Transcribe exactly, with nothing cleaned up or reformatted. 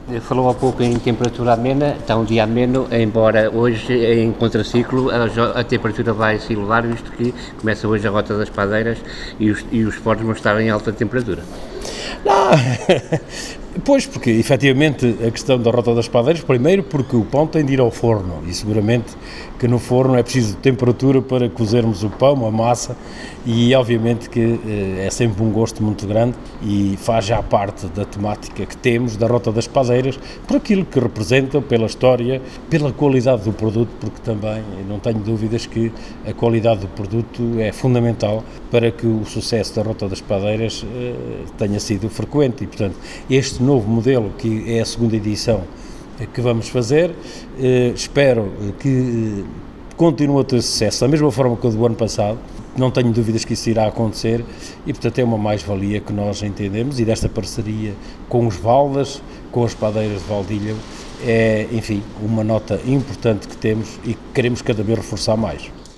Falou há pouco em temperatura amena, está um dia ameno, embora hoje em contraciclo a, a temperatura vai se elevar, visto que começa hoje a Rota das Padeiras e os, e os esportes vão estar em alta temperatura. Não, pois, porque efetivamente a questão da Rota das Padeiras, primeiro porque o pão tem de ir ao forno e seguramente que no forno é preciso temperatura para cozermos o pão, a massa, e obviamente que eh, é sempre um gosto muito grande e faz já parte da temática que temos da Rota das Padeiras, por aquilo que representa, pela história, pela qualidade do produto, porque também não tenho dúvidas que a qualidade do produto é fundamental para que o sucesso da Rota das Padeiras eh, tenha sido frequente e, portanto, este novo modelo, que é a segunda edição que vamos fazer, eh, espero que continue a ter sucesso, da mesma forma que o do ano passado. Não tenho dúvidas que isso irá acontecer e, portanto, é uma mais-valia que nós entendemos, e desta parceria com os Valdas, com as padeiras de Valdilha, é, enfim, uma nota importante que temos e que queremos cada vez reforçar mais.